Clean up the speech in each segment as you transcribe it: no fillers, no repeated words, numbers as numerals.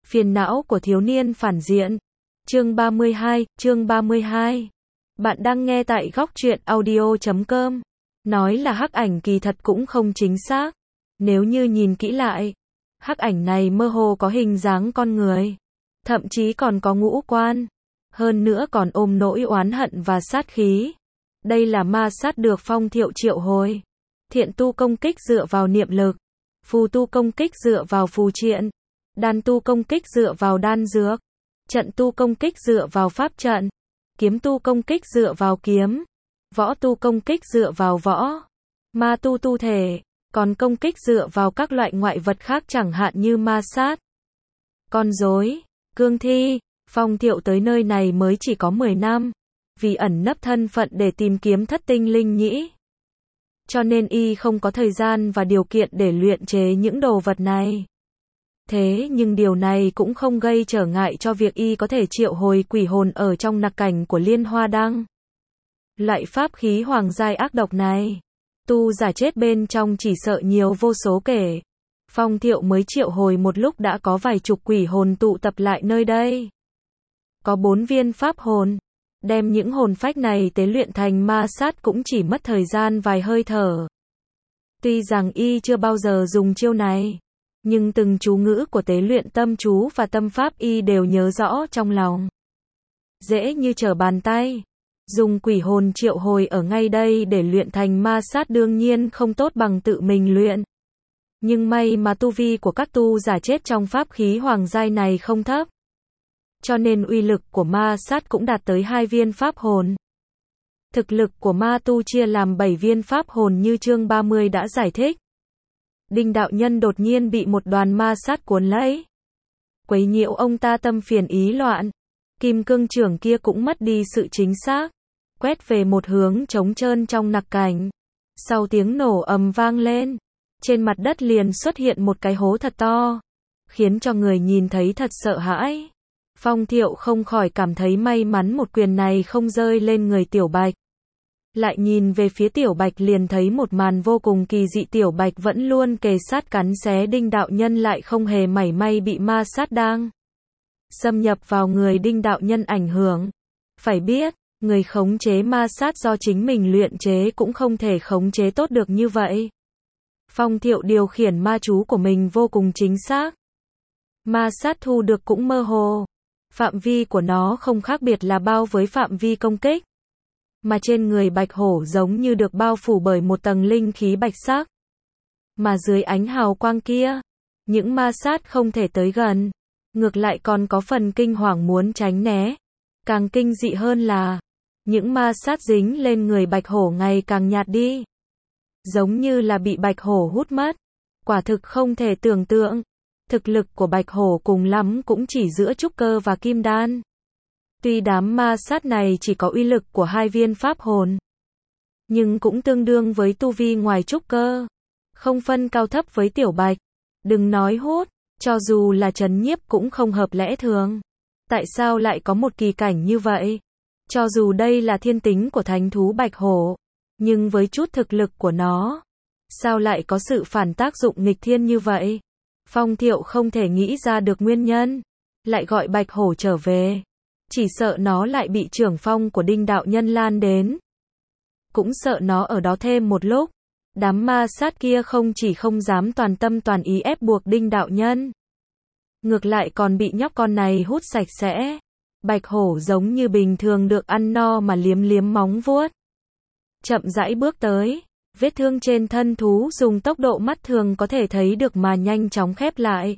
Phiền não của thiếu niên phản diện. Chương 32. Bạn đang nghe tại góc truyện audio.com. Nói là hắc ảnh kỳ thật cũng không chính xác. Nếu như nhìn kỹ lại, hắc ảnh này mơ hồ có hình dáng con người, thậm chí còn có ngũ quan, hơn nữa còn ôm nỗi oán hận và sát khí. Đây là ma sát được Phong Thiệu triệu hồi. Thiện tu công kích dựa vào niệm lực, phù tu công kích dựa vào phù triện, đan tu công kích dựa vào đan dược, trận tu công kích dựa vào pháp trận, kiếm tu công kích dựa vào kiếm, võ tu công kích dựa vào võ, ma tu tu thể, còn công kích dựa vào các loại ngoại vật khác chẳng hạn như ma sát, con rối, cương thi. Phong Thiệu tới nơi này mới chỉ có 10 năm, vì ẩn nấp thân phận để tìm kiếm thất tinh linh nhĩ, cho nên y không có thời gian và điều kiện để luyện chế những đồ vật này. Thế nhưng điều này cũng không gây trở ngại cho việc y có thể triệu hồi quỷ hồn ở trong nặc cảnh của Liên Hoa Đăng. Loại pháp khí hoàng giai ác độc này, tu giả chết bên trong chỉ sợ nhiều vô số kể. Phong Thiệu mới triệu hồi một lúc đã có vài chục quỷ hồn tụ tập lại nơi đây. Có 4 viên pháp hồn. Đem những hồn phách này tế luyện thành ma sát cũng chỉ mất thời gian vài hơi thở. Tuy rằng y chưa bao giờ dùng chiêu này, nhưng từng chú ngữ của tế luyện tâm chú và tâm pháp y đều nhớ rõ trong lòng. Dễ như trở bàn tay. Dùng quỷ hồn triệu hồi ở ngay đây để luyện thành ma sát đương nhiên không tốt bằng tự mình luyện. Nhưng may mà tu vi của các tu giả chết trong pháp khí hoàng giai này không thấp, cho nên uy lực của ma sát cũng đạt tới 2 viên pháp hồn. Thực lực của ma tu chia làm 7 viên pháp hồn như chương 30 đã giải thích. Đinh đạo nhân đột nhiên bị một đoàn ma sát cuốn lấy, quấy nhiễu ông ta tâm phiền ý loạn. Kim cương trưởng kia cũng mất đi sự chính xác, quét về một hướng trống trơn trong nặc cảnh. Sau tiếng nổ ầm vang lên, trên mặt đất liền xuất hiện một cái hố thật to, khiến cho người nhìn thấy thật sợ hãi. Phong Thiệu không khỏi cảm thấy may mắn một quyền này không rơi lên người Tiểu Bạch. Lại nhìn về phía Tiểu Bạch liền thấy một màn vô cùng kỳ dị, Tiểu Bạch vẫn luôn kề sát cắn xé Đinh đạo nhân lại không hề mảy may bị ma sát đang xâm nhập vào người Đinh đạo nhân ảnh hưởng. Phải biết, người khống chế ma sát do chính mình luyện chế cũng không thể khống chế tốt được như vậy. Phong Thiệu điều khiển ma chú của mình vô cùng chính xác. Ma sát thu được cũng mơ hồ. Phạm vi của nó không khác biệt là bao với phạm vi công kích, mà trên người bạch hổ giống như được bao phủ bởi một tầng linh khí bạch sắc. Mà dưới ánh hào quang kia, những ma sát không thể tới gần, ngược lại còn có phần kinh hoàng muốn tránh né. Càng kinh dị hơn là, những ma sát dính lên người bạch hổ ngày càng nhạt đi, giống như là bị bạch hổ hút mất. Quả thực không thể tưởng tượng. Thực lực của bạch hổ cùng lắm cũng chỉ giữa trúc cơ và kim đan. Tuy đám ma sát này chỉ có uy lực của 2 viên pháp hồn, nhưng cũng tương đương với tu vi ngoài trúc cơ, không phân cao thấp với Tiểu Bạch. Đừng nói hút, cho dù là trấn nhiếp cũng không hợp lẽ thường. Tại sao lại có một kỳ cảnh như vậy? Cho dù đây là thiên tính của thánh thú bạch hổ, nhưng với chút thực lực của nó, sao lại có sự phản tác dụng nghịch thiên như vậy? Phong Thiệu không thể nghĩ ra được nguyên nhân, lại gọi bạch hổ trở về. Chỉ sợ nó lại bị trưởng phong của Đinh đạo nhân lan đến. Cũng sợ nó ở đó thêm một lúc. Đám ma sát kia không chỉ không dám toàn tâm toàn ý ép buộc Đinh đạo nhân, ngược lại còn bị nhóc con này hút sạch sẽ. Bạch hổ giống như bình thường được ăn no mà liếm liếm móng vuốt, chậm rãi bước tới. Vết thương trên thân thú dùng tốc độ mắt thường có thể thấy được mà nhanh chóng khép lại.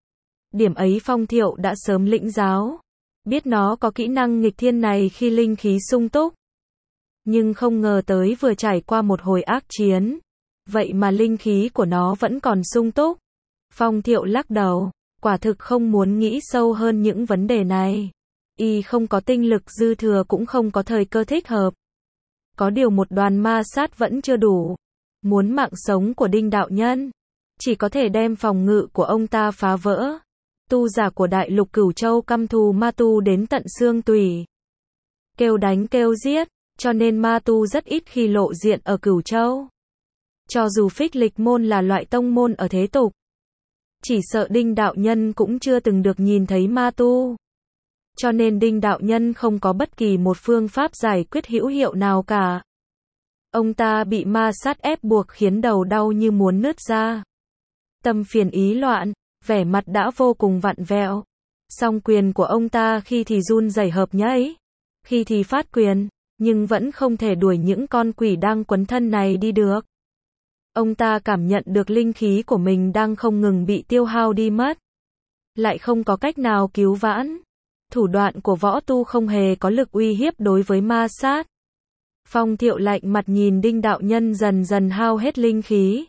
Điểm ấy Phong Thiệu đã sớm lĩnh giáo, biết nó có kỹ năng nghịch thiên này khi linh khí sung túc. Nhưng không ngờ tới vừa trải qua một hồi ác chiến, vậy mà linh khí của nó vẫn còn sung túc. Phong Thiệu lắc đầu, quả thực không muốn nghĩ sâu hơn những vấn đề này. Y không có tinh lực dư thừa cũng không có thời cơ thích hợp. Có điều một đoàn ma sát vẫn chưa đủ. Muốn mạng sống của Đinh đạo nhân, chỉ có thể đem phòng ngự của ông ta phá vỡ. Tu giả của đại lục Cửu Châu căm thù ma tu đến tận xương tủy, kêu đánh kêu giết, cho nên ma tu rất ít khi lộ diện ở Cửu Châu. Cho dù Phích Lịch môn là loại tông môn ở thế tục, Chỉ sợ Đinh đạo nhân cũng chưa từng được nhìn thấy ma tu. Cho nên Đinh đạo nhân không có bất kỳ một phương pháp giải quyết hữu hiệu nào cả. Ông ta bị ma sát ép buộc khiến đầu đau như muốn nứt ra. Tâm phiền ý loạn, vẻ mặt đã vô cùng vặn vẹo. Song quyền của ông ta khi thì run rẩy hợp nhảy, khi thì phát quyền, nhưng vẫn không thể đuổi những con quỷ đang quấn thân này đi được. Ông ta cảm nhận được linh khí của mình đang không ngừng bị tiêu hao đi mất. Lại không có cách nào cứu vãn. Thủ đoạn của võ tu không hề có lực uy hiếp đối với ma sát. Phong Thiệu lạnh mặt nhìn Đinh đạo nhân dần dần hao hết linh khí.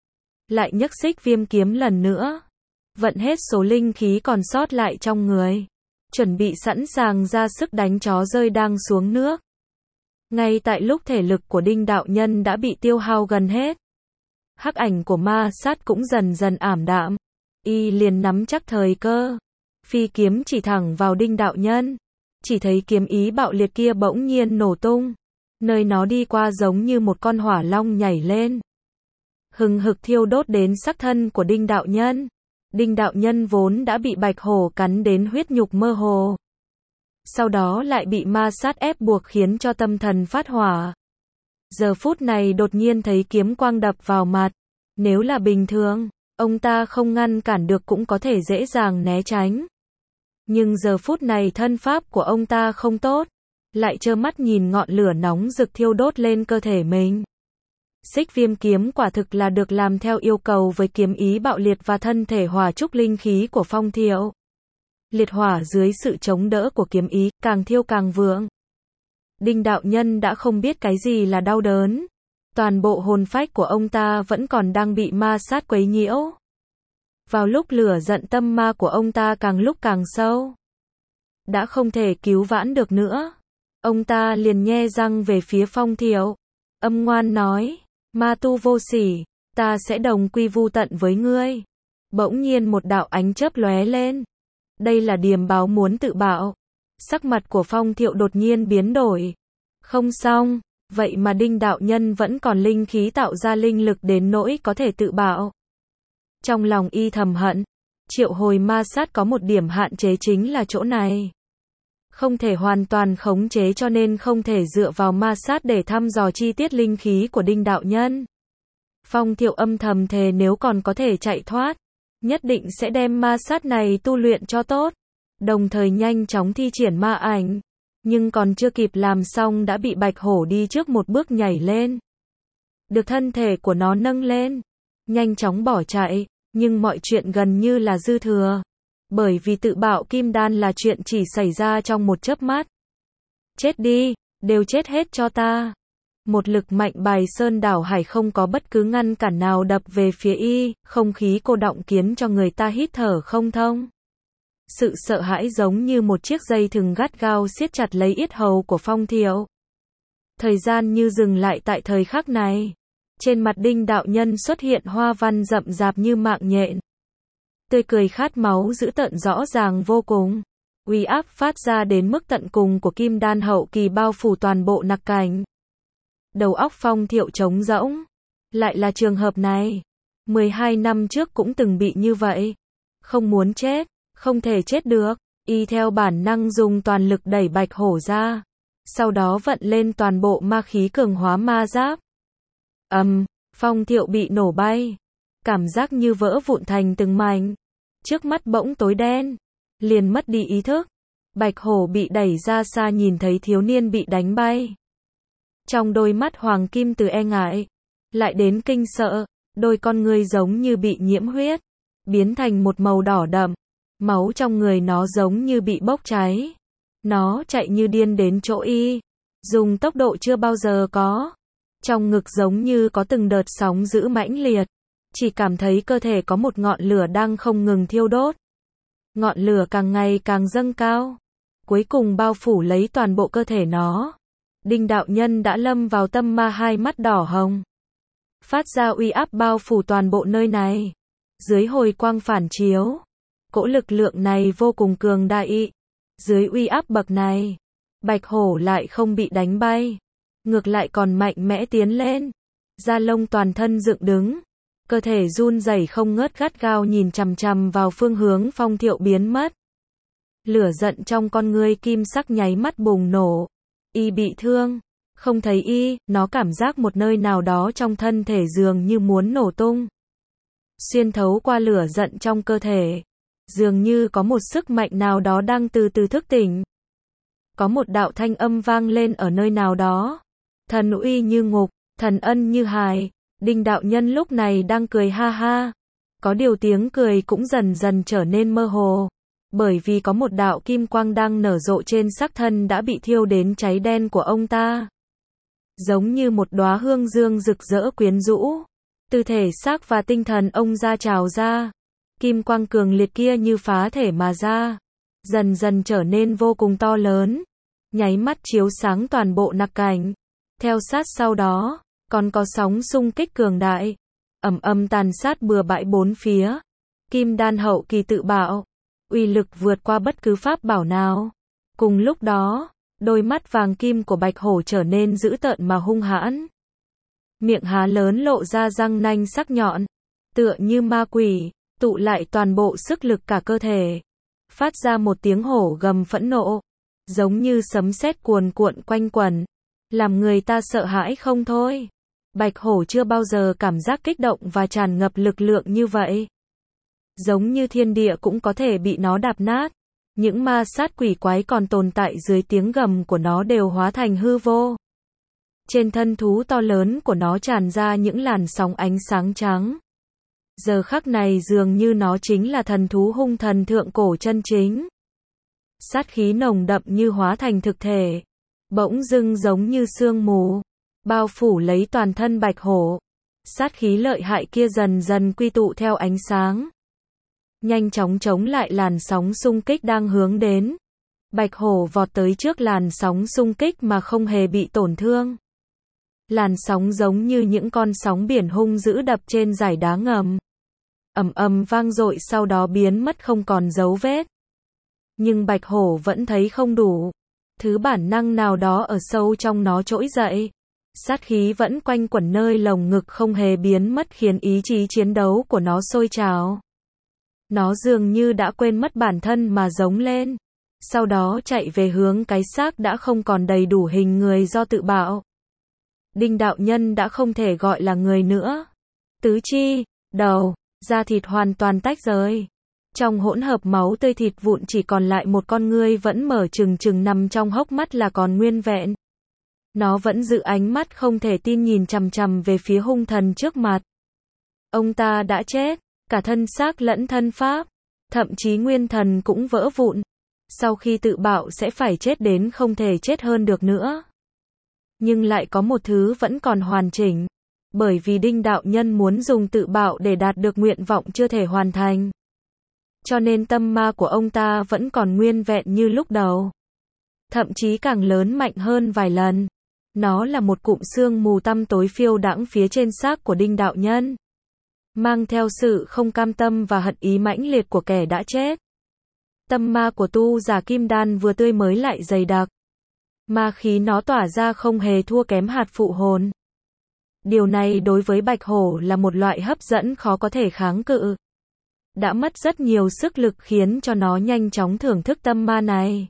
Lại nhấc xích viêm kiếm lần nữa. Vận hết số linh khí còn sót lại trong người. Chuẩn bị sẵn sàng ra sức đánh chó rơi đang xuống nước. Ngay tại lúc thể lực của Đinh đạo nhân đã bị tiêu hao gần hết. Hắc ảnh của ma sát cũng dần dần ảm đạm. Y liền nắm chắc thời cơ. Phi kiếm chỉ thẳng vào Đinh đạo nhân. Chỉ thấy kiếm ý bạo liệt kia bỗng nhiên nổ tung. Nơi nó đi qua giống như một con hỏa long nhảy lên. Hừng hực thiêu đốt đến sắc thân của Đinh đạo nhân. Đinh đạo nhân vốn đã bị bạch hổ cắn đến huyết nhục mơ hồ. Sau đó lại bị ma sát ép buộc khiến cho tâm thần phát hỏa. Giờ phút này đột nhiên thấy kiếm quang đập vào mặt. Nếu là bình thường, ông ta không ngăn cản được cũng có thể dễ dàng né tránh. Nhưng giờ phút này thân pháp của ông ta không tốt. Lại trơ mắt nhìn ngọn lửa nóng rực thiêu đốt lên cơ thể mình. Xích viêm kiếm quả thực là được làm theo yêu cầu với kiếm ý bạo liệt và thân thể hỏa trúc linh khí của Phong Thiệu. Liệt hỏa dưới sự chống đỡ của kiếm ý, càng thiêu càng vượng. Đinh đạo nhân đã không biết cái gì là đau đớn. Toàn bộ hồn phách của ông ta vẫn còn đang bị ma sát quấy nhiễu. Vào lúc lửa giận tâm ma của ông ta càng lúc càng sâu. Đã không thể cứu vãn được nữa. Ông ta liền nhe răng về phía Phong Thiệu. Âm ngoan nói, ma tu vô sỉ, ta sẽ đồng quy vu tận với ngươi. Bỗng nhiên một đạo ánh chớp lóe lên. Đây là điềm báo muốn tự bạo. Sắc mặt của Phong Thiệu đột nhiên biến đổi. Không xong, vậy mà Đinh đạo nhân vẫn còn linh khí tạo ra linh lực đến nỗi có thể tự bạo. Trong lòng y thầm hận, triệu hồi ma sát có một điểm hạn chế chính là chỗ này. Không thể hoàn toàn khống chế cho nên không thể dựa vào ma sát để thăm dò chi tiết linh khí của Đinh đạo nhân. Phong Thiệu âm thầm thề nếu còn có thể chạy thoát, nhất định sẽ đem ma sát này tu luyện cho tốt. Đồng thời nhanh chóng thi triển ma ảnh. Nhưng còn chưa kịp làm xong đã bị bạch hổ đi trước một bước nhảy lên. Được thân thể của nó nâng lên. Nhanh chóng bỏ chạy, nhưng mọi chuyện gần như là dư thừa. Bởi vì tự bạo kim đan là chuyện chỉ xảy ra trong một chớp mắt. Chết đi, đều chết hết cho ta. Một lực mạnh bài sơn đảo hải không có bất cứ ngăn cản nào đập về phía y, không khí cô đọng khiến cho người ta hít thở không thông. Sự sợ hãi giống như một chiếc dây thừng gắt gao siết chặt lấy yết hầu của Phong Thiệu. Thời gian như dừng lại tại thời khắc này. Trên mặt Đinh đạo nhân xuất hiện hoa văn rậm rạp như mạng nhện. Tươi cười khát máu dữ tợn rõ ràng vô cùng. Uy áp phát ra đến mức tận cùng của kim đan hậu kỳ bao phủ toàn bộ nặc cảnh. Đầu óc Phong Thiệu trống rỗng. Lại là trường hợp này. 12 năm trước cũng từng bị như vậy. Không muốn chết, không thể chết được. Y theo bản năng dùng toàn lực đẩy bạch hổ ra. Sau đó vận lên toàn bộ ma khí cường hóa ma giáp. Phong Thiệu bị nổ bay. Cảm giác như vỡ vụn thành từng mảnh. Trước mắt bỗng tối đen. Liền mất đi ý thức. Bạch hổ bị đẩy ra xa nhìn thấy thiếu niên bị đánh bay. Trong đôi mắt hoàng kim từ e ngại. Lại đến kinh sợ. Đôi con ngươi giống như bị nhiễm huyết. Biến thành một màu đỏ đậm. Máu trong người nó giống như bị bốc cháy. Nó chạy như điên đến chỗ y. Dùng tốc độ chưa bao giờ có. Trong ngực giống như có từng đợt sóng dữ mãnh liệt. Chỉ cảm thấy cơ thể có một ngọn lửa đang không ngừng thiêu đốt. Ngọn lửa càng ngày càng dâng cao. Cuối cùng bao phủ lấy toàn bộ cơ thể nó. Đinh đạo nhân đã lâm vào tâm ma, hai mắt đỏ hồng. Phát ra uy áp bao phủ toàn bộ nơi này. Dưới hồi quang phản chiếu. Cỗ lực lượng này vô cùng cường đại. Dưới uy áp bậc này. Bạch hổ lại không bị đánh bay. Ngược lại còn mạnh mẽ tiến lên. Da lông toàn thân dựng đứng. cơ thể run rẩy không ngớt gắt gao nhìn chằm chằm vào phương hướng Phong Thiệu biến mất. Lửa giận trong con ngươi kim sắc nháy mắt bùng nổ. Y bị thương, không thấy y, nó cảm giác một nơi nào đó trong thân thể dường như muốn nổ tung. Xuyên thấu qua lửa giận trong cơ thể, dường như có một sức mạnh nào đó đang từ từ thức tỉnh. Có một đạo thanh âm vang lên ở nơi nào đó. Thần uy như ngục, thần ân như hài. Đinh đạo nhân lúc này đang cười ha ha. Có điều tiếng cười cũng dần dần trở nên mơ hồ. Bởi vì có một đạo kim quang đang nở rộ trên sắc thân đã bị thiêu đến cháy đen của ông ta. Giống như một đóa hương dương rực rỡ quyến rũ. Từ thể xác và tinh thần ông ra trào ra. Kim quang cường liệt kia như phá thể mà ra. Dần dần trở nên vô cùng to lớn. Nháy mắt chiếu sáng toàn bộ nặc cảnh. Theo sát sau đó, còn có sóng xung kích cường đại. Ầm ầm tàn sát bừa bãi bốn phía. Kim đan hậu kỳ tự bạo. Uy lực vượt qua bất cứ pháp bảo nào. Cùng lúc đó, đôi mắt vàng kim của Bạch Hổ trở nên dữ tợn mà hung hãn. Miệng há lớn lộ ra răng nanh sắc nhọn. Tựa như ma quỷ, tụ lại toàn bộ sức lực cả cơ thể. Phát ra một tiếng hổ gầm phẫn nộ. Giống như sấm sét cuồn cuộn quanh quẩn. Làm người ta sợ hãi không thôi. Bạch Hổ chưa bao giờ cảm giác kích động và tràn ngập lực lượng như vậy. Giống như thiên địa cũng có thể bị nó đạp nát. Những ma sát quỷ quái còn tồn tại dưới tiếng gầm của nó đều hóa thành hư vô. Trên thân thú to lớn của nó tràn ra những làn sóng ánh sáng trắng. Giờ khắc này dường như nó chính là thần thú hung thần thượng cổ chân chính. Sát khí nồng đậm như hóa thành thực thể. Bỗng dưng giống như sương mù. Bao phủ lấy toàn thân Bạch Hổ. Sát khí lợi hại kia dần dần quy tụ theo ánh sáng. Nhanh chóng chống lại làn sóng xung kích đang hướng đến. Bạch Hổ vọt tới trước làn sóng xung kích mà không hề bị tổn thương. Làn sóng giống như những con sóng biển hung dữ đập trên dải đá ngầm. Ầm ầm vang dội sau đó biến mất không còn dấu vết. Nhưng Bạch Hổ vẫn thấy không đủ. Thứ bản năng nào đó ở sâu trong nó trỗi dậy. Sát khí vẫn quanh quẩn nơi lồng ngực không hề biến mất khiến ý chí chiến đấu của nó sôi trào. Nó dường như đã quên mất bản thân mà giống lên. Sau đó chạy về hướng cái xác đã không còn đầy đủ hình người do tự bạo. Đinh đạo nhân đã không thể gọi là người nữa. Tứ chi, đầu, da thịt hoàn toàn tách rời. Trong hỗn hợp máu tươi thịt vụn chỉ còn lại một con ngươi vẫn mở trừng trừng nằm trong hốc mắt là còn nguyên vẹn. Nó vẫn giữ ánh mắt không thể tin nhìn chằm chằm về phía hung thần trước mặt. Ông ta đã chết, cả thân xác lẫn thân pháp, thậm chí nguyên thần cũng vỡ vụn. Sau khi tự bạo sẽ phải chết đến không thể chết hơn được nữa. Nhưng lại có một thứ vẫn còn hoàn chỉnh. Bởi vì Đinh đạo nhân muốn dùng tự bạo để đạt được nguyện vọng chưa thể hoàn thành. Cho nên tâm ma của ông ta vẫn còn nguyên vẹn như lúc đầu. Thậm chí càng lớn mạnh hơn vài lần. Nó là một cụm sương mù tăm tối phiêu đãng phía trên xác của Đinh đạo nhân. Mang theo sự không cam tâm và hận ý mãnh liệt của kẻ đã chết. Tâm ma của tu giả kim đan vừa tươi mới lại dày đặc. Ma khí nó tỏa ra không hề thua kém hạt phụ hồn. Điều này đối với Bạch Hổ là một loại hấp dẫn khó có thể kháng cự. Đã mất rất nhiều sức lực khiến cho nó nhanh chóng thưởng thức tâm ma này.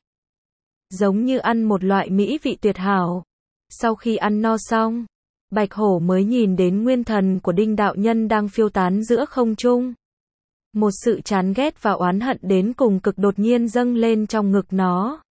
Giống như ăn một loại mỹ vị tuyệt hảo. Sau khi ăn no xong, Bạch Hổ mới nhìn đến nguyên thần của Đinh đạo nhân đang phiêu tán giữa không trung. Một sự chán ghét và oán hận đến cùng cực đột nhiên dâng lên trong ngực nó.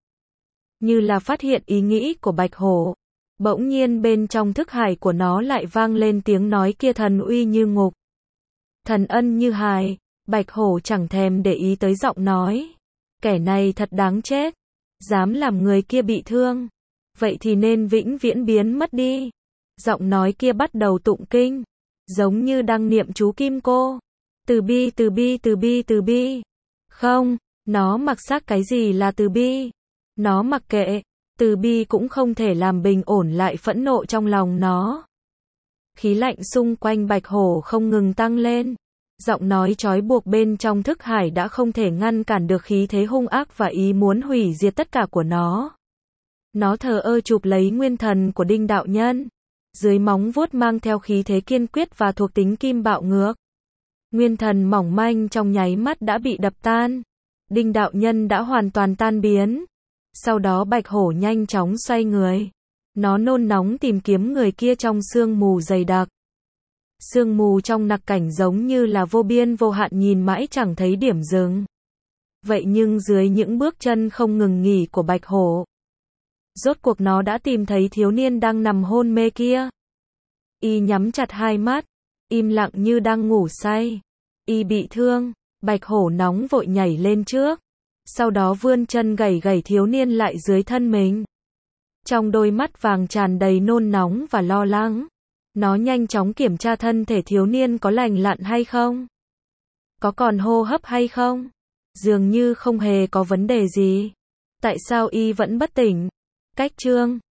Như là phát hiện ý nghĩ của Bạch Hổ. Bỗng nhiên bên trong thức hải của nó lại vang lên tiếng nói kia thần uy như ngục. Thần ân như hài. Bạch Hổ chẳng thèm để ý tới giọng nói. Kẻ này thật đáng chết. Dám làm người kia bị thương. Vậy thì nên vĩnh viễn biến mất đi. Giọng nói kia bắt đầu tụng kinh. Giống như đang niệm chú kim cô. Từ bi từ bi từ bi từ bi. Không, nó mặc xác cái gì là từ bi. Nó mặc kệ. Từ bi cũng không thể làm bình ổn lại phẫn nộ trong lòng nó. Khí lạnh xung quanh Bạch Hổ không ngừng tăng lên. Giọng nói trói buộc bên trong thức hải đã không thể ngăn cản được khí thế hung ác và ý muốn hủy diệt tất cả của nó. Nó thờ ơ chụp lấy nguyên thần của Đinh đạo nhân. Dưới móng vuốt mang theo khí thế kiên quyết và thuộc tính kim bạo ngược. Nguyên thần mỏng manh trong nháy mắt đã bị đập tan. Đinh đạo nhân đã hoàn toàn tan biến. Sau đó bạch hổ nhanh chóng xoay người. Nó nôn nóng tìm kiếm người kia trong sương mù dày đặc. Sương mù trong nặc cảnh giống như là vô biên vô hạn, nhìn mãi chẳng thấy điểm dừng. Vậy nhưng dưới những bước chân không ngừng nghỉ của bạch hổ, rốt cuộc nó đã tìm thấy thiếu niên đang nằm hôn mê kia. Y nhắm chặt hai mắt, im lặng như đang ngủ say. Y bị thương, bạch hổ nóng vội nhảy lên trước. Sau đó vươn chân gẩy gẩy thiếu niên lại dưới thân mình. Trong đôi mắt vàng tràn đầy nôn nóng và lo lắng. Nó nhanh chóng kiểm tra thân thể thiếu niên có lành lặn hay không. Có còn hô hấp hay không. Dường như không hề có vấn đề gì. Tại sao y vẫn bất tỉnh? Cách chương